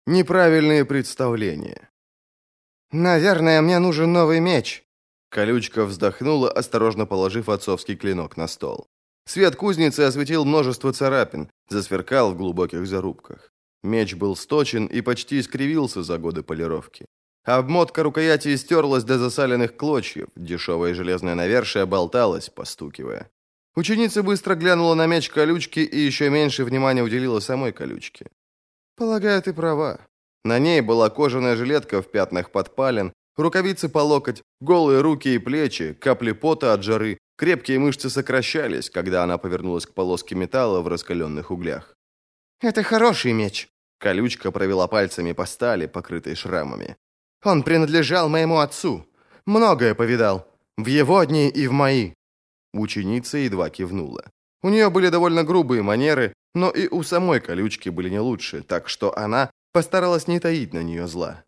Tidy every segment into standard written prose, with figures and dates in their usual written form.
Неправильные представления. «Наверное, мне нужен новый меч». Колючка вздохнула, осторожно положив отцовский клинок на стол. Свет кузницы осветил множество царапин, засверкал в глубоких зарубках. Меч был сточен и почти искривился за годы полировки. Обмотка рукояти стерлась до засаленных клочьев, дешевое железное навершие болталось, постукивая. Ученица быстро глянула на меч колючки и еще меньше внимания уделила самой колючке. «Полагаю, ты права». На ней была кожаная жилетка в пятнах подпалин, рукавицы по локоть, голые руки и плечи, капли пота от жары, крепкие мышцы сокращались, когда она повернулась к полоске металла в раскаленных углях. «Это хороший меч». Колючка провела пальцами по стали, покрытой шрамами. «Он принадлежал моему отцу. Многое повидал. В его дни и в мои». Ученица едва кивнула. У нее были довольно грубые манеры, но и у самой колючки были не лучше, так что она постаралась не таить на нее зла.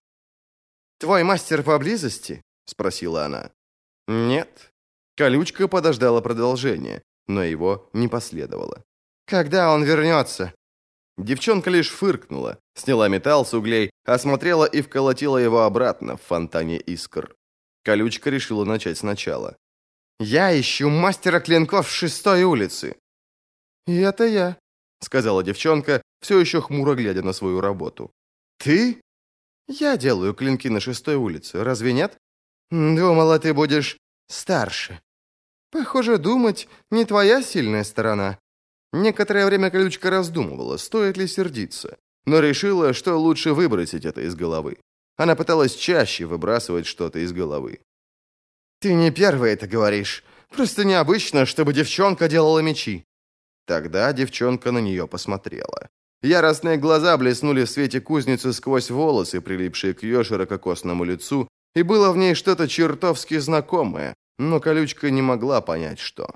«Твой мастер поблизости?» – спросила она. «Нет». Колючка подождала продолжения, но его не последовало. «Когда он вернется?» Девчонка лишь фыркнула, сняла металл с углей, осмотрела и вколотила его обратно в фонтане искр. Колючка решила начать сначала. «Я ищу мастера клинков с 6-й улицы». «И это я», — сказала девчонка, все еще хмуро глядя на свою работу. «Ты?» «Я делаю клинки на 6-й улице, разве нет?» «Думала, ты будешь старше». «Похоже, думать не твоя сильная сторона». Некоторое время колючка раздумывала, стоит ли сердиться, но решила, что лучше выбросить это из головы. Она пыталась чаще выбрасывать что-то из головы. «Ты не первый это говоришь. Просто необычно, чтобы девчонка делала мечи». Тогда девчонка на нее посмотрела. Яростные глаза блеснули в свете кузницы сквозь волосы, прилипшие к ее ширококосному лицу, и было в ней что-то чертовски знакомое, но колючка не могла понять, что.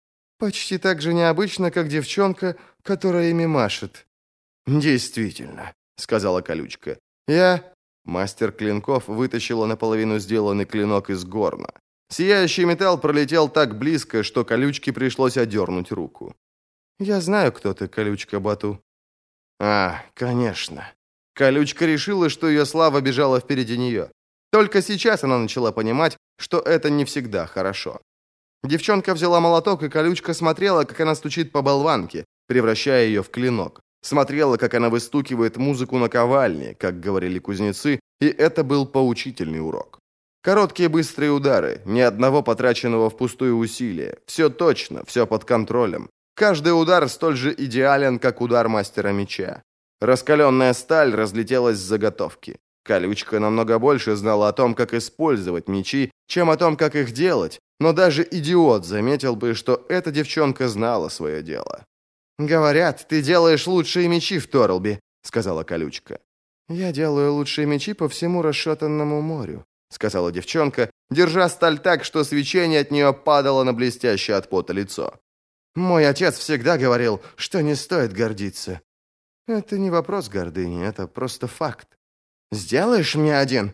«Почти так же необычно, как девчонка, которая ими машет». «Действительно», — сказала колючка. «Я...» Мастер клинков вытащила наполовину сделанный клинок из горна. Сияющий металл пролетел так близко, что колючке пришлось одернуть руку. «Я знаю, кто ты, колючка Бату». «А, конечно». Колючка решила, что ее слава бежала впереди нее. Только сейчас она начала понимать, что это не всегда хорошо. Девчонка взяла молоток, и колючка смотрела, как она стучит по болванке, превращая ее в клинок. Смотрела, как она выстукивает музыку на ковальне, как говорили кузнецы, и это был поучительный урок. Короткие быстрые удары, ни одного потраченного впустую усилия. Все точно, все под контролем. Каждый удар столь же идеален, как удар мастера меча. Раскаленная сталь разлетелась с заготовки. Колючка намного больше знала о том, как использовать мечи, чем о том, как их делать, но даже идиот заметил бы, что эта девчонка знала свое дело. «Говорят, ты делаешь лучшие мечи в Торлби», — сказала колючка. «Я делаю лучшие мечи по всему расшатанному морю», — сказала девчонка, держа сталь так, что свечение от нее падало на блестящее от пота лицо. «Мой отец всегда говорил, что не стоит гордиться». «Это не вопрос гордыни, это просто факт». «Сделаешь мне один?»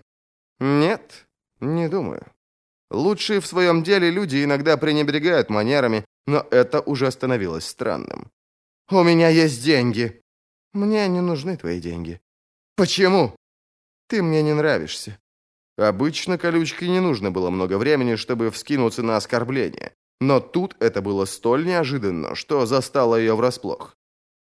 «Нет, не думаю». Лучшие в своем деле люди иногда пренебрегают манерами, но это уже становилось странным. «У меня есть деньги». «Мне не нужны твои деньги». «Почему?» «Ты мне не нравишься». Обычно колючке не нужно было много времени, чтобы вскинуться на оскорбление, но тут это было столь неожиданно, что застало ее врасплох.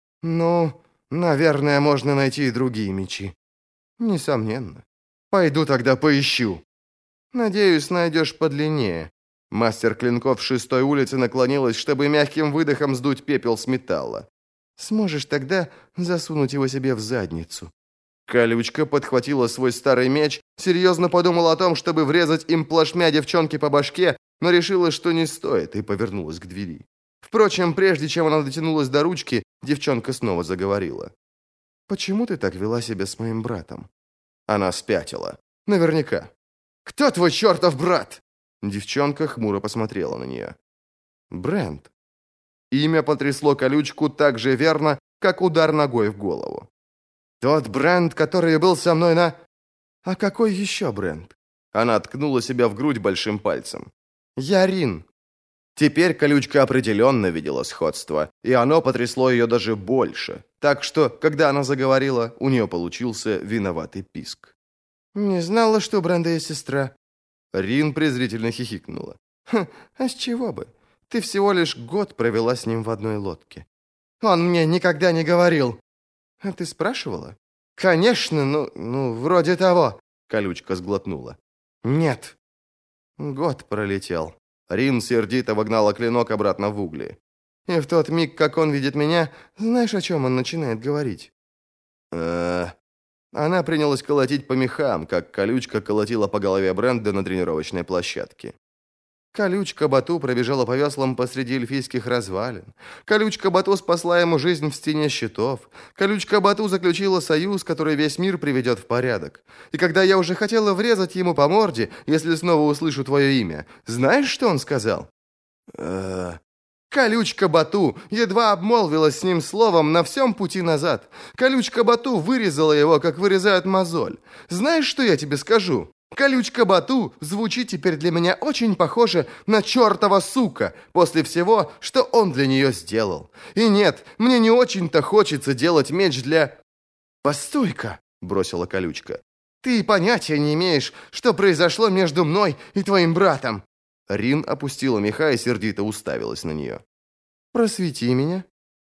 «Ну, наверное, можно найти и другие мечи». «Несомненно». «Пойду тогда поищу». «Надеюсь, найдешь подлиннее». Мастер клинков 6-й улицы наклонилась, чтобы мягким выдохом сдуть пепел с металла. «Сможешь тогда засунуть его себе в задницу». Колючка подхватила свой старый меч, серьезно подумала о том, чтобы врезать им плашмя девчонки по башке, но решила, что не стоит, и повернулась к двери. Впрочем, прежде чем она дотянулась до ручки, девчонка снова заговорила. «Почему ты так вела себя с моим братом?» Она спятила. Наверняка. «Кто твой чертов брат?» Девчонка хмуро посмотрела на нее. «Брент». Имя потрясло колючку так же верно, как удар ногой в голову. «Тот Брент, который был со мной на...» «А какой еще Брент?» Она ткнула себя в грудь большим пальцем. «Я Рин». Теперь колючка определенно видела сходство, и оно потрясло ее даже больше. Так что, когда она заговорила, у нее получился виноватый писк. «Не знала, что у Бренда есть сестра». Рин презрительно хихикнула. А с чего бы? Ты всего лишь год провела с ним в одной лодке. Он мне никогда не говорил». «А ты спрашивала?» «Конечно, вроде того», — колючка сглотнула. «Нет». Год пролетел. Рин сердито вогнала клинок обратно в угли. И в тот миг, как он видит меня, знаешь, о чем он начинает говорить? Она принялась колотить по мехам, как колючка колотила по голове Бренда на тренировочной площадке. Колючка Бату пробежала по веслам посреди эльфийских развалин. Колючка Бату спасла ему жизнь в стене щитов. Колючка Бату заключила союз, который весь мир приведет в порядок. И когда я уже хотела врезать ему по морде, если снова услышу твое имя, знаешь, что он сказал? Колючка Бату едва обмолвилась с ним словом на всем пути назад. Колючка Бату вырезала его, как вырезают мозоль. Знаешь, что я тебе скажу? Колючка Бату звучит теперь для меня очень похоже на чертова сука после всего, что он для нее сделал. И нет, мне не очень-то хочется делать меч для... «Постой-ка!» — бросила колючка. «Ты понятия не имеешь, что произошло между мной и твоим братом!» Рин опустила меха и сердито уставилась на нее. «Просвети меня».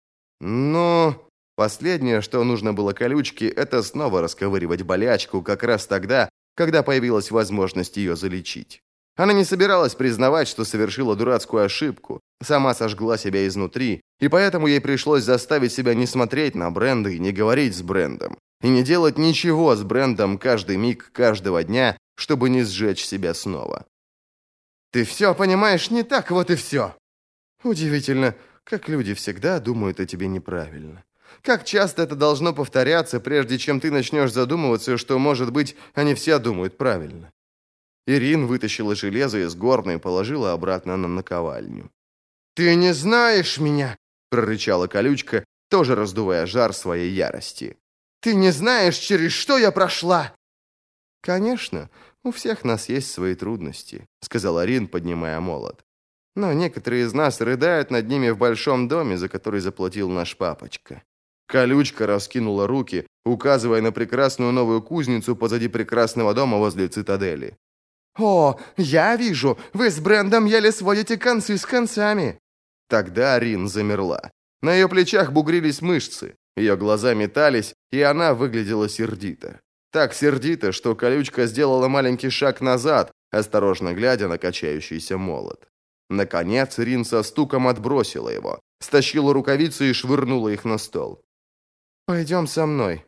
Но последнее, что нужно было колючке, это снова расковыривать болячку как раз тогда, когда появилась возможность ее залечить. Она не собиралась признавать, что совершила дурацкую ошибку, сама сожгла себя изнутри, и поэтому ей пришлось заставить себя не смотреть на Бренда и не говорить с Брендом, и не делать ничего с Брендом каждый миг каждого дня, чтобы не сжечь себя снова. «Ты все понимаешь не так, вот и все!» Удивительно, как люди всегда думают о тебе неправильно. Как часто это должно повторяться, прежде чем ты начнешь задумываться, что, может быть, они все думают правильно. Ирин вытащила железо из горна и положила обратно на наковальню. «Ты не знаешь меня!» — прорычала колючка, тоже раздувая жар своей ярости. «Ты не знаешь, через что я прошла!» «Конечно, у всех нас есть свои трудности», — сказал Ирин, поднимая молот. «Но некоторые из нас рыдают над ними в большом доме, за который заплатил наш папочка». Колючка раскинула руки, указывая на прекрасную новую кузницу позади прекрасного дома возле цитадели. «О, я вижу, вы с Брендом еле сводите концы с концами!» Тогда Рин замерла. На ее плечах бугрились мышцы, ее глаза метались, и она выглядела сердито. Так сердито, что колючка сделала маленький шаг назад, осторожно глядя на качающийся молот. Наконец Рин со стуком отбросила его, стащила рукавицы и швырнула их на стол. «Пойдем со мной».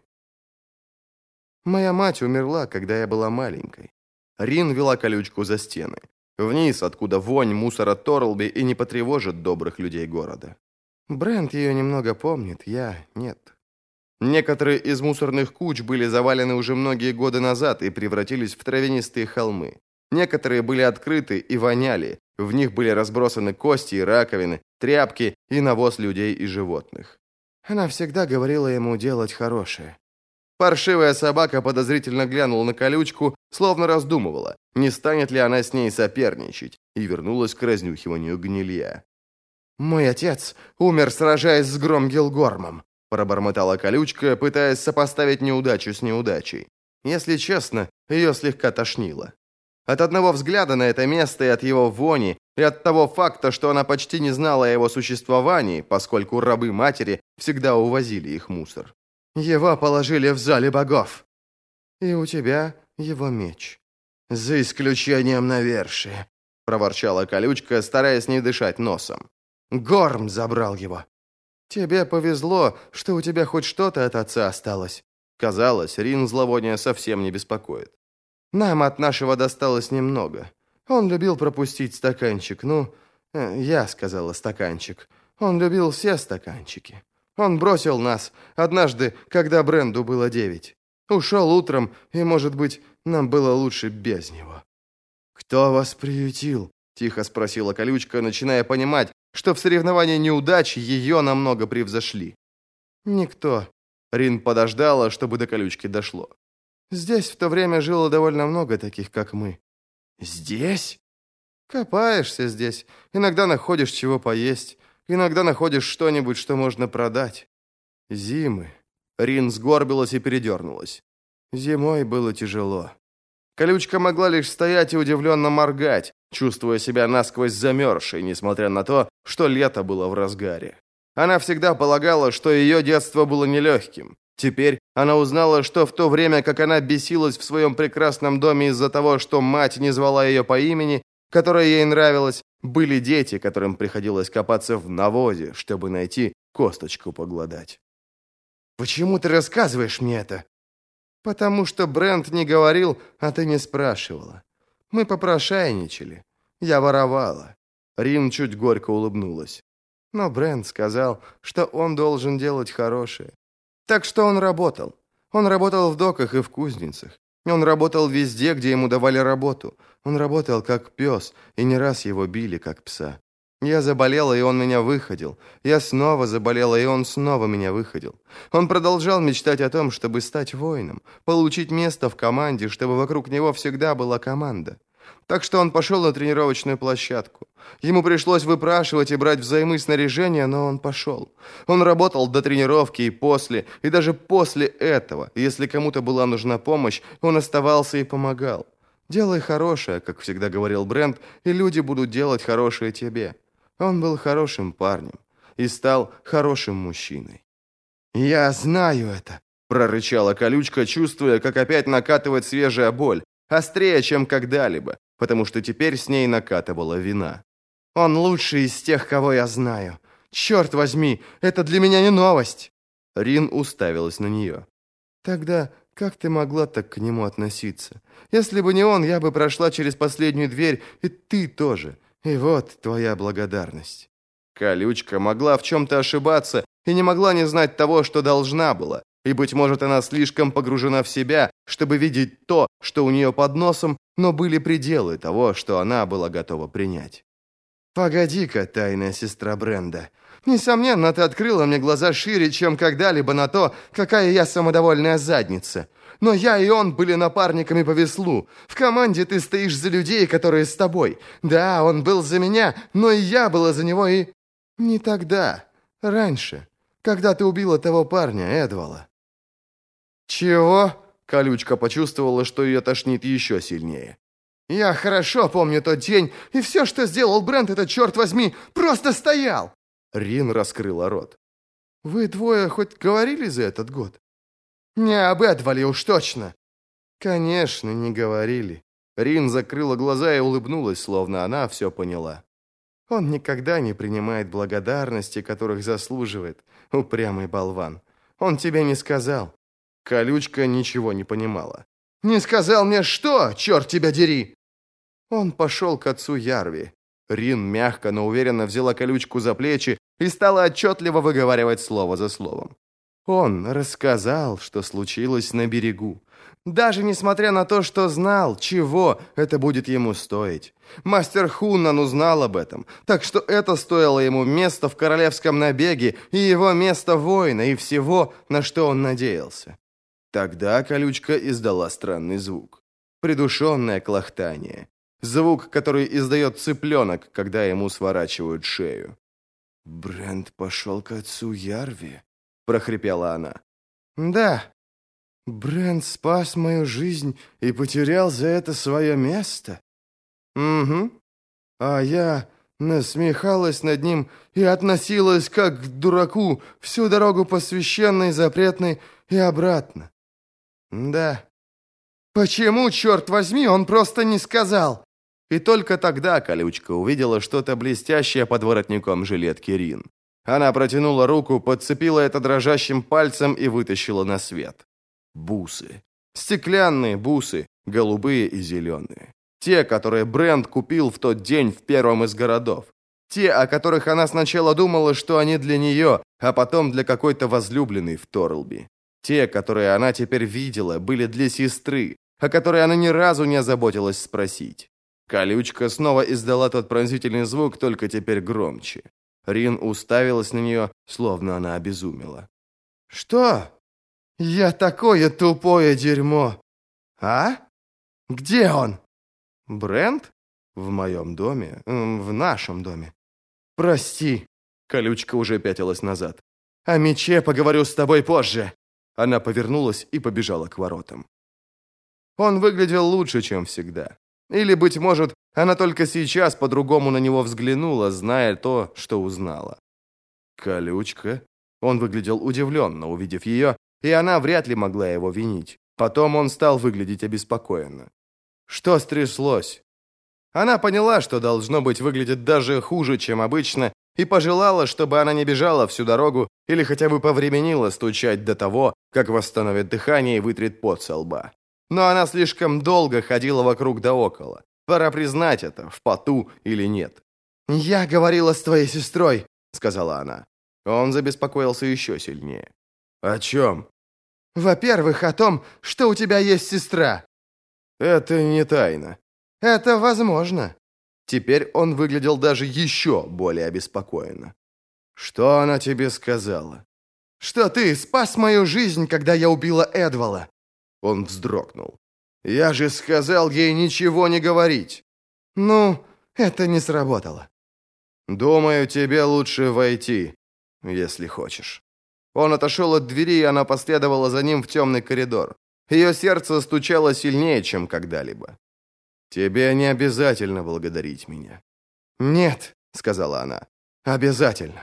Моя мать умерла, когда я была маленькой. Рин вела колючку за стены. Вниз, откуда вонь мусора Торлби и не потревожит добрых людей города. Брент ее немного помнит, я нет. Некоторые из мусорных куч были завалены уже многие годы назад и превратились в травянистые холмы. Некоторые были открыты и воняли. В них были разбросаны кости и раковины, тряпки и навоз людей и животных. Она всегда говорила ему делать хорошее. Паршивая собака подозрительно глянула на колючку, словно раздумывала, не станет ли она с ней соперничать, и вернулась к разнюхиванию гнилья. «Мой отец умер, сражаясь с Громгилгормом», пробормотала колючка, пытаясь сопоставить неудачу с неудачей. Если честно, ее слегка тошнило. От одного взгляда на это место и от его вони, и от того факта, что она почти не знала о его существовании, поскольку рабы матери всегда увозили их мусор. «Его положили в зале богов. И у тебя его меч. За исключением навершия», — проворчала колючка, стараясь не дышать носом. «Горм забрал его. Тебе повезло, что у тебя хоть что-то от отца осталось». Казалось, Рин зловоние совсем не беспокоит. «Нам от нашего досталось немного. Он любил пропустить стаканчик. Я сказала стаканчик. Он любил все стаканчики. Он бросил нас однажды, когда Бренду было 9. Ушел утром, и, может быть, нам было лучше без него». «Кто вас приютил?» – тихо спросила колючка, начиная понимать, что в соревновании неудач ее намного превзошли. «Никто». Рин подождала, чтобы до колючки дошло. «Здесь в то время жило довольно много таких, как мы». «Здесь?» Копаешься здесь, иногда находишь чего поесть, иногда находишь что-нибудь, что можно продать. Зимы. Рин сгорбилась и передернулась. Зимой было тяжело. Колючка могла лишь стоять и удивленно моргать, чувствуя себя насквозь замерзшей, несмотря на то, что лето было в разгаре. Она всегда полагала, что ее детство было нелегким. Теперь она узнала, что в то время, как она бесилась в своем прекрасном доме из-за того, что мать не звала ее по имени, которое ей нравилось, были дети, которым приходилось копаться в навозе, чтобы найти косточку погладать. «Почему ты рассказываешь мне это?» «Потому что Брент не говорил, а ты не спрашивала. Мы попрошайничали. Я воровала». Рин чуть горько улыбнулась. Но Брент сказал, что он должен делать хорошее. Так что он работал. Он работал в доках и в кузницах. Он работал везде, где ему давали работу. Он работал как пес, и не раз его били как пса. Я заболела, и он меня выходил. Я снова заболела, и он снова меня выходил. Он продолжал мечтать о том, чтобы стать воином, получить место в команде, чтобы вокруг него всегда была команда. Так что он пошел на тренировочную площадку. Ему пришлось выпрашивать и брать взаймы снаряжение, но он пошел. Он работал до тренировки и после, и даже после этого. Если кому-то была нужна помощь, он оставался и помогал. «Делай хорошее», как всегда говорил Брент, «и люди будут делать хорошее тебе». Он был хорошим парнем и стал хорошим мужчиной. «Я знаю это», — прорычала Колючка, чувствуя, как опять накатывает свежая боль, острее, чем когда-либо, потому что теперь с ней накатывала вина. «Он лучший из тех, кого я знаю. Черт возьми, это для меня не новость!» Рин уставилась на нее. «Тогда как ты могла так к нему относиться? Если бы не он, я бы прошла через последнюю дверь, и ты тоже. И вот твоя благодарность». Колючка могла в чем-то ошибаться и не могла не знать того, что должна была. И, быть может, она слишком погружена в себя, чтобы видеть то, что у нее под носом, но были пределы того, что она была готова принять. «Погоди-ка, тайная сестра Бренда. Несомненно, ты открыла мне глаза шире, чем когда-либо на то, какая я самодовольная задница. Но я и он были напарниками по веслу. В команде ты стоишь за людей, которые с тобой. Да, он был за меня, но и я была за него, и... Не тогда. Раньше. Когда ты убила того парня, Эдвала». «Чего?» Колючка почувствовала, что ее тошнит еще сильнее. «Я хорошо помню тот день, и все, что сделал Брент, это, черт возьми, просто стоял!» Рин раскрыла рот. «Вы двое хоть говорили за этот год?» «Не об Эдвале уж точно!» «Конечно, не говорили». Рин закрыла глаза и улыбнулась, словно она все поняла. «Он никогда не принимает благодарности, которых заслуживает, упрямый болван. Он тебе не сказал». Колючка ничего не понимала. «Не сказал мне что, черт тебя дери?» Он пошел к отцу Ярви. Рин мягко, но уверенно взяла Колючку за плечи и стала отчетливо выговаривать слово за словом. Он рассказал, что случилось на берегу. Даже несмотря на то, что знал, чего это будет ему стоить. Мастер Хуннан узнал об этом, так что это стоило ему места в королевском набеге и его место воина, и всего, на что он надеялся. Тогда Колючка издала странный звук. Придушенное клохтание. Звук, который издает цыпленок, когда ему сворачивают шею. «Брент пошел к отцу Ярви», — прохрипела она. «Да, Брент спас мою жизнь и потерял за это свое место». «Угу. А я насмехалась над ним и относилась как к дураку всю дорогу по священной, запретной и обратно». «Да. Почему, черт возьми, он просто не сказал?» И только тогда Колючка увидела что-то блестящее под воротником жилетки Рин. Она протянула руку, подцепила это дрожащим пальцем и вытащила на свет. Бусы. Стеклянные бусы, голубые и зеленые. Те, которые Брент купил в тот день в первом из городов. Те, о которых она сначала думала, что они для нее, а потом для какой-то возлюбленной в Торлби. Те, которые она теперь видела, были для сестры, о которой она ни разу не озаботилась спросить. Колючка снова издала тот пронзительный звук, только теперь громче. Рин уставилась на нее, словно она обезумела. «Что? Я такое тупое дерьмо!» «А? Где он?» «Брент?» В моем доме? В нашем доме. Прости. Колючка уже пятилась назад. О мече поговорю с тобой позже. Она повернулась и побежала к воротам. Он выглядел лучше, чем всегда. Или, быть может, она только сейчас по-другому на него взглянула, зная то, что узнала. Колючка? Он выглядел удивленно, увидев ее, и она вряд ли могла его винить. Потом он стал выглядеть обеспокоенно. Что стряслось? Она поняла, что, должно быть, выглядит даже хуже, чем обычно, и пожелала, чтобы она не бежала всю дорогу или хотя бы повременила стучать до того, как восстановит дыхание и вытрет пот со лба. Но она слишком долго ходила вокруг да около. Пора признать это, в поту или нет. «Я говорила с твоей сестрой», — сказала она. Он забеспокоился еще сильнее. «О чем?» «Во-первых, о том, что у тебя есть сестра». «Это не тайна». «Это возможно». Теперь он выглядел даже еще более обеспокоенно. «Что она тебе сказала?» «Что ты спас мою жизнь, когда я убила Эдвала». Он вздрогнул. «Я же сказал ей ничего не говорить». «Ну, это не сработало». «Думаю, тебе лучше войти, если хочешь». Он отошел от двери, и она последовала за ним в темный коридор. Ее сердце стучало сильнее, чем когда-либо. «Тебе не обязательно благодарить меня». «Нет», — сказала она, — «обязательно».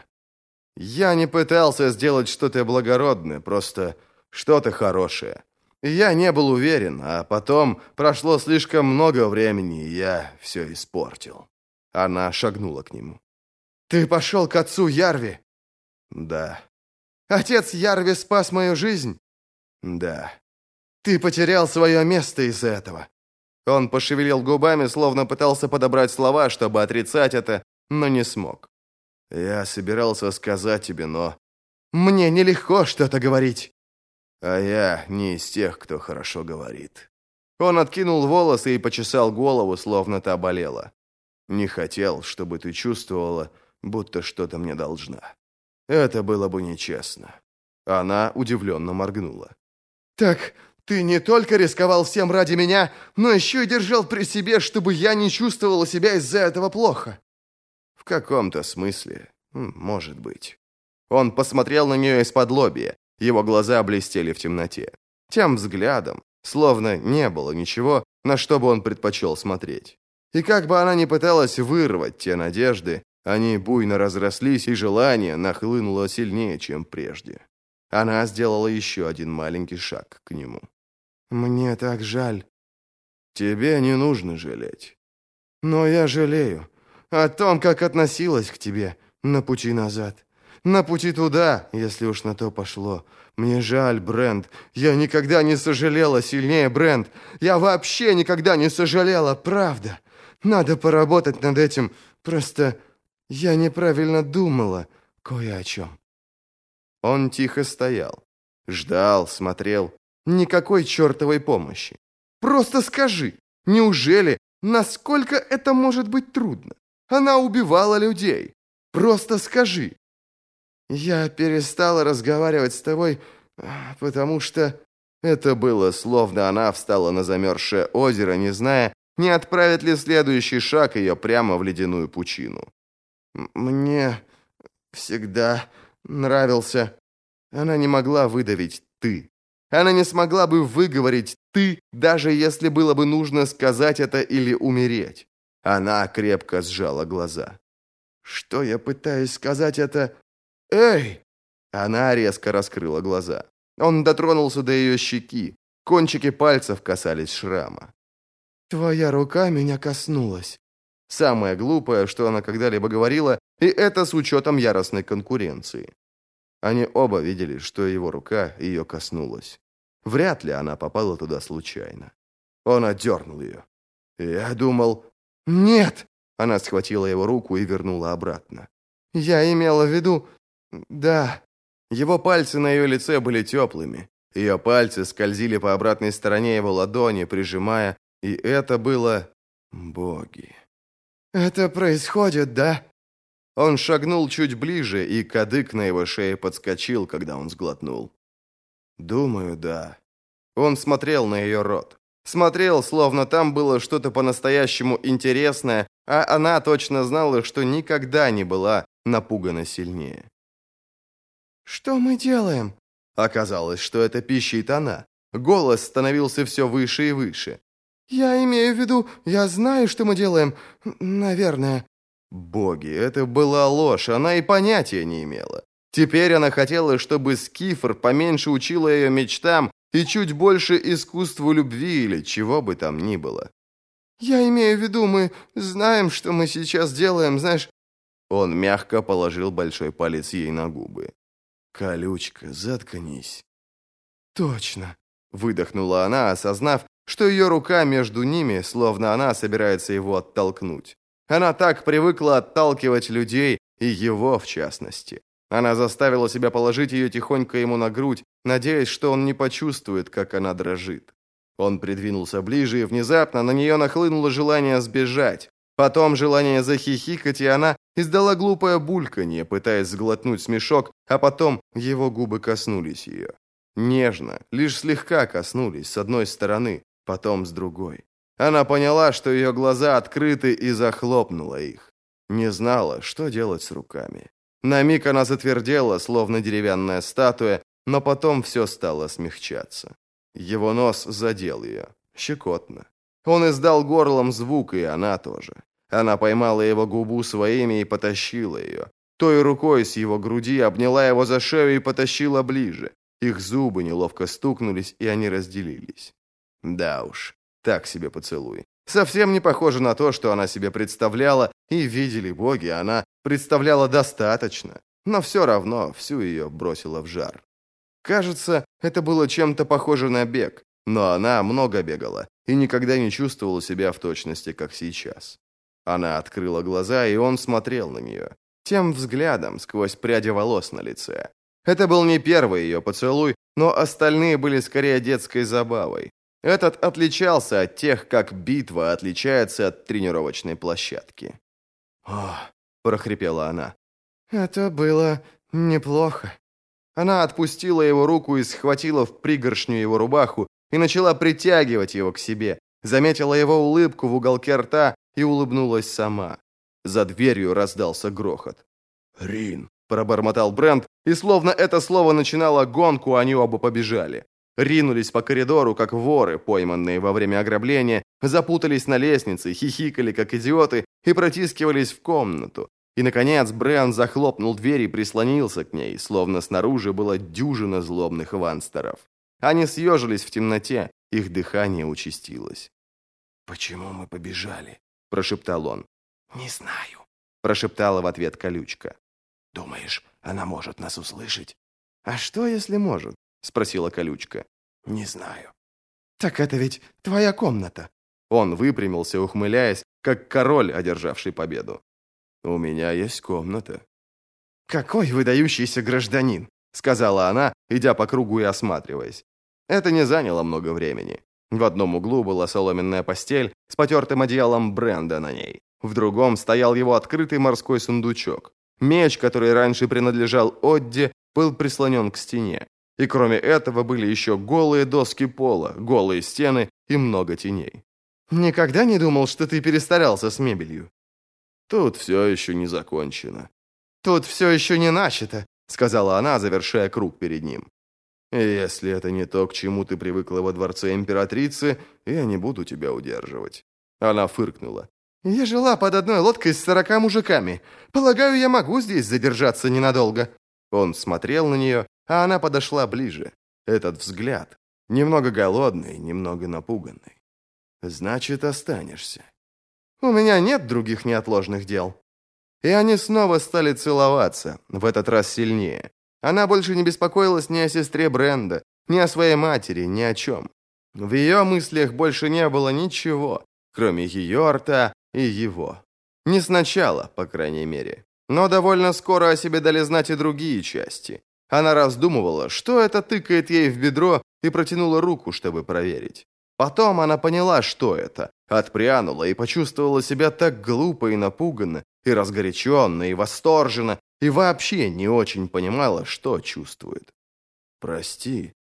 «Я не пытался сделать что-то благородное, просто что-то хорошее. Я не был уверен, а потом прошло слишком много времени, и я все испортил». Она шагнула к нему. «Ты пошел к отцу Ярви?» «Да». «Отец Ярви спас мою жизнь?» «Да». «Ты потерял свое место из-за этого». Он пошевелил губами, словно пытался подобрать слова, чтобы отрицать это, но не смог. «Я собирался сказать тебе, но...» «Мне нелегко что-то говорить». «А я не из тех, кто хорошо говорит». Он откинул волосы и почесал голову, словно та болела. «Не хотел, чтобы ты чувствовала, будто что-то мне должна. Это было бы нечестно». Она удивленно моргнула. «Так ты не только рисковал всем ради меня, но еще и держал при себе, чтобы я не чувствовала себя из-за этого плохо». «В каком-то смысле, может быть». Он посмотрел на нее из-подлобья. Его глаза блестели в темноте. Тем взглядом, словно не было ничего, на что бы он предпочел смотреть. И как бы она ни пыталась вырвать те надежды, они буйно разрослись, и желание нахлынуло сильнее, чем прежде. Она сделала еще один маленький шаг к нему. «Мне так жаль». «Тебе не нужно жалеть». «Но я жалею о том, как относилась к тебе на пути назад. На пути туда, если уж на то пошло. Мне жаль, Брент. Я никогда не сожалела сильнее, Брент. Я вообще никогда не сожалела, правда. Надо поработать над этим. Просто я неправильно думала кое о чем». Он тихо стоял. Ждал, смотрел. Никакой чертовой помощи. «Просто скажи, неужели, насколько это может быть трудно? Она убивала людей. Просто скажи». «Я перестала разговаривать с тобой, потому что...» Это было, словно она встала на замерзшее озеро, не зная, не отправит ли следующий шаг ее прямо в ледяную пучину. «Мне всегда нравился...» Она не могла выдавить «ты». Она не смогла бы выговорить «ты», даже если было бы нужно сказать это или умереть. Она крепко сжала глаза. «Что я пытаюсь сказать это...» «Эй!» Она резко раскрыла глаза. Он дотронулся до ее щеки. Кончики пальцев касались шрама. «Твоя рука меня коснулась». Самое глупое, что она когда-либо говорила, и это с учетом яростной конкуренции. Они оба видели, что его рука ее коснулась. Вряд ли она попала туда случайно. Он отдернул ее. «Я думал...» «Нет!» Она схватила его руку и вернула обратно. «Я имела в виду... да...» Его пальцы на ее лице были теплыми. Ее пальцы скользили по обратной стороне его ладони, прижимая, и это было... боги. «Это происходит, да?» Он шагнул чуть ближе, и кадык на его шее подскочил, когда он сглотнул. «Думаю, да». Он смотрел на ее рот. Смотрел, словно там было что-то по-настоящему интересное, а она точно знала, что никогда не была напугана сильнее. «Что мы делаем?» Оказалось, что это пищит она. Голос становился все выше и выше. «Я имею в виду, я знаю, что мы делаем. Наверное». Боги, это была ложь, она и понятия не имела. Теперь она хотела, чтобы Скифр поменьше учила ее мечтам и чуть больше искусству любви или чего бы там ни было. «Я имею в виду, мы знаем, что мы сейчас делаем, знаешь...» Он мягко положил большой палец ей на губы. «Колючка, заткнись». «Точно», — выдохнула она, осознав, что ее рука между ними, словно она собирается его оттолкнуть. Она так привыкла отталкивать людей, и его в частности. Она заставила себя положить ее тихонько ему на грудь, надеясь, что он не почувствует, как она дрожит. Он придвинулся ближе, и внезапно на нее нахлынуло желание сбежать. Потом желание захихикать, и она издала глупое бульканье, пытаясь сглотнуть смешок, а потом его губы коснулись ее. Нежно, лишь слегка коснулись с одной стороны, потом с другой. Она поняла, что ее глаза открыты, и захлопнула их. Не знала, что делать с руками. На миг она затвердела, словно деревянная статуя, но потом все стало смягчаться. Его нос задел ее. Щекотно. Он издал горлом звук, и она тоже. Она поймала его губу своими и потащила ее. Той рукой с его груди обняла его за шею и потащила ближе. Их зубы неловко стукнулись, и они разделились. Да уж, так себе поцелуй. Совсем не похоже на то, что она себе представляла, и видели боги, она представляла достаточно, но все равно всю ее бросило в жар. Кажется, это было чем-то похоже на бег, но она много бегала и никогда не чувствовала себя в точности, как сейчас. Она открыла глаза, и он смотрел на нее, тем взглядом сквозь пряди волос на лице. Это был не первый ее поцелуй, но остальные были скорее детской забавой. Этот отличался от тех, как битва отличается от тренировочной площадки. «О!» – прохрипела она. «Это было неплохо». Она отпустила его руку и схватила в пригоршню его рубаху и начала притягивать его к себе. Заметила его улыбку в уголке рта и улыбнулась сама. За дверью раздался грохот. «Рин!» – пробормотал Брент, и словно это слово начинало гонку, они оба побежали. Ринулись по коридору, как воры, пойманные во время ограбления, запутались на лестнице, хихикали, как идиоты, и протискивались в комнату. И, наконец, Брент захлопнул дверь и прислонился к ней, словно снаружи была дюжина злобных ванстеров. Они съежились в темноте, их дыхание участилось. «Почему мы побежали?» – прошептал он. «Не знаю», – прошептала в ответ колючка. «Думаешь, она может нас услышать?» «А что, если может?» – спросила колючка. «Не знаю». «Так это ведь твоя комната». Он выпрямился, ухмыляясь, как король, одержавший победу. «У меня есть комната». «Какой выдающийся гражданин!» – сказала она, идя по кругу и осматриваясь. Это не заняло много времени. В одном углу была соломенная постель с потертым одеялом Бренда на ней. В другом стоял его открытый морской сундучок. Меч, который раньше принадлежал Одде, был прислонен к стене. И кроме этого были еще голые доски пола, голые стены и много теней. «Никогда не думал, что ты перестарался с мебелью?» «Тут все еще не закончено». «Тут все еще не начато», — сказала она, завершая круг перед ним. «Если это не то, к чему ты привыкла во дворце императрицы, я не буду тебя удерживать». Она фыркнула. «Я жила под одной лодкой с 40 мужиками. Полагаю, я могу здесь задержаться ненадолго». Он смотрел на нее, а она подошла ближе. Этот взгляд, немного голодный, немного напуганный. «Значит, останешься». «У меня нет других неотложных дел». И они снова стали целоваться, в этот раз сильнее. Она больше не беспокоилась ни о сестре Бренда, ни о своей матери, ни о чем. В ее мыслях больше не было ничего, кроме ее рта и его. Не сначала, по крайней мере. Но довольно скоро о себе дали знать и другие части. Она раздумывала, что это тыкает ей в бедро, и протянула руку, чтобы проверить. Потом она поняла, что это, отпрянула и почувствовала себя так глупо и напуганно, и разгоряченно, и восторженно, и вообще не очень понимала, что чувствует. «Прости»,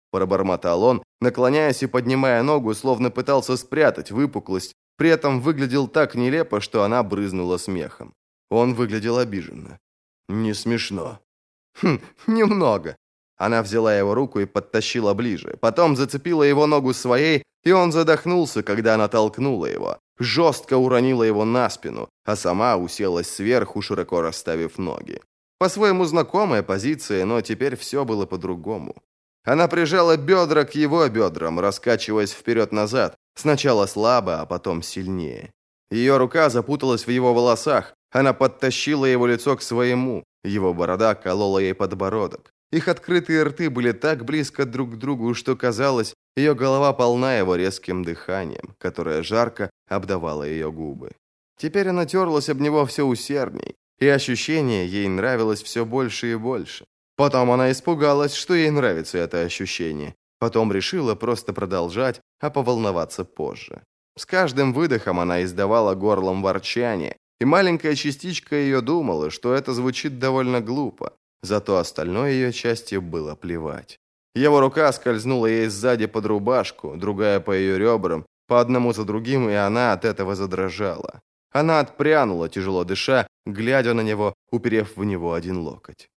пробормотал он, наклоняясь и поднимая ногу, словно пытался спрятать выпуклость, при этом выглядел так нелепо, что она брызнула смехом. Он выглядел обиженно. «Не смешно». «Хм, немного». Она взяла его руку и подтащила ближе, потом зацепила его ногу своей, и он задохнулся, когда она толкнула его, жестко уронила его на спину, а сама уселась сверху, широко расставив ноги. По-своему знакомая позиция, но теперь все было по-другому. Она прижала бедра к его бедрам, раскачиваясь вперед-назад, сначала слабо, а потом сильнее. Ее рука запуталась в его волосах, она подтащила его лицо к своему, его борода колола ей подбородок. Их открытые рты были так близко друг к другу, что казалось, ее голова полна его резким дыханием, которое жарко обдавало ее губы. Теперь она терлась об него все усердней, и ощущение ей нравилось все больше и больше. Потом она испугалась, что ей нравится это ощущение. Потом решила просто продолжать, а поволноваться позже. С каждым выдохом она издавала горлом ворчание, и маленькая частичка ее думала, что это звучит довольно глупо. Зато остальной ее части было плевать. Его рука скользнула ей сзади под рубашку, другая по ее ребрам, по одному за другим, и она от этого задрожала. Она отпрянула, тяжело дыша, глядя на него, уперев в него один локоть.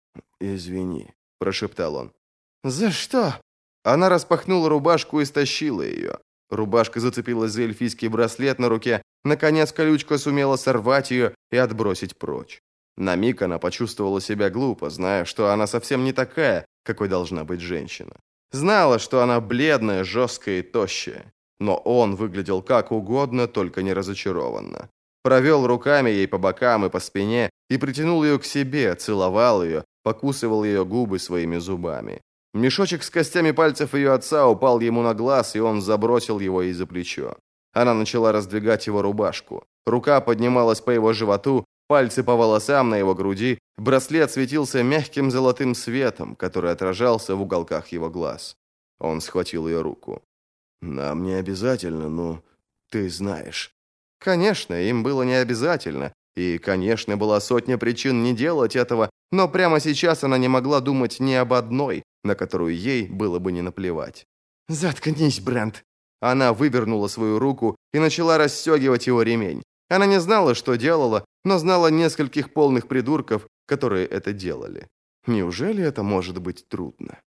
«Извини», – прошептал он. «За что?» Она распахнула рубашку и стащила ее. Рубашка зацепилась за эльфийский браслет на руке. Наконец колючка сумела сорвать ее и отбросить прочь. На миг она почувствовала себя глупо, зная, что она совсем не такая, какой должна быть женщина. Знала, что она бледная, жесткая и тощая. Но он выглядел как угодно, только не разочарованно. Провел руками ей по бокам и по спине и притянул ее к себе, целовал ее, покусывал ее губы своими зубами. Мешочек с костями пальцев ее отца упал ему на глаз, и он забросил его ей за плечо. Она начала раздвигать его рубашку. Рука поднималась по его животу, пальцы по волосам на его груди, браслет светился мягким золотым светом, который отражался в уголках его глаз. Он схватил ее руку. «Нам не обязательно, но ты знаешь». Конечно, им было не обязательно, и, конечно, была сотня причин не делать этого, но прямо сейчас она не могла думать ни об одной, на которую ей было бы не наплевать. «Заткнись, Брент!» Она вывернула свою руку и начала расстегивать его ремень. Она не знала, что делала, но знала нескольких полных придурков, которые это делали. Неужели это может быть трудно?